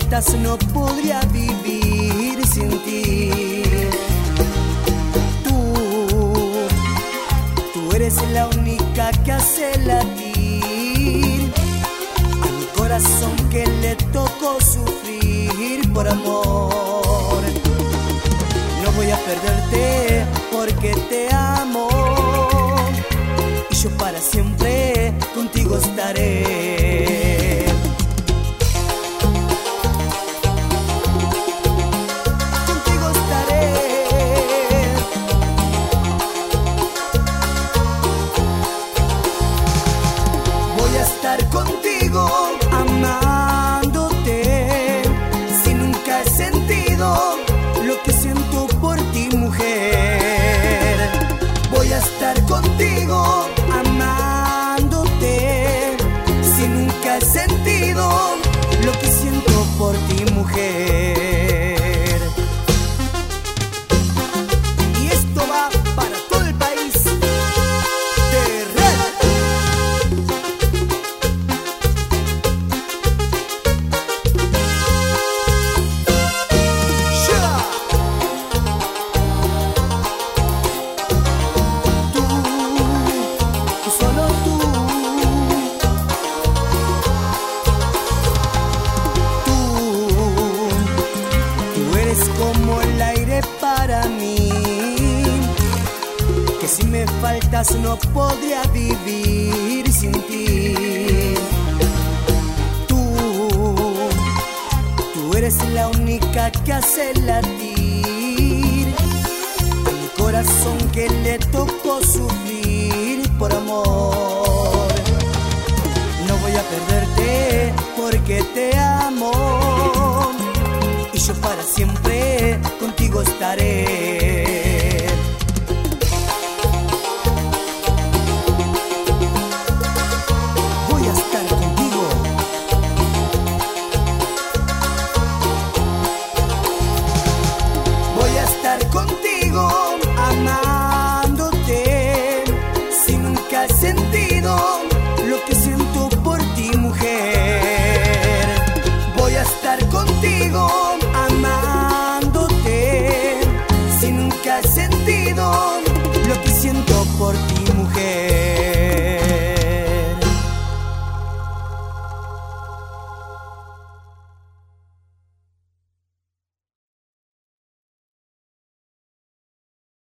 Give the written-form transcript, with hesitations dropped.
faltas no podría vivir sin ti. Tú eres la única que hace latir a mi corazón que le tocó sufrir por amor. No voy a perderte porque te amo y yo para siempre contigo estaré. Contigo estaré. Voy a estar contigo amándote si nunca he sentido lo que siento por ti, mujer. Voy a estar contigo amándote si nunca he sentido lo que siento por ti, mujer. Y esto va para todo el país de Red. Como el aire para mí, que si me faltas no podría vivir sin ti. Tú eres la única que hace latir a mi corazón que le tocó sufrir por amor. No voy a perderte porque te amo y yo para siempre contigo estaré.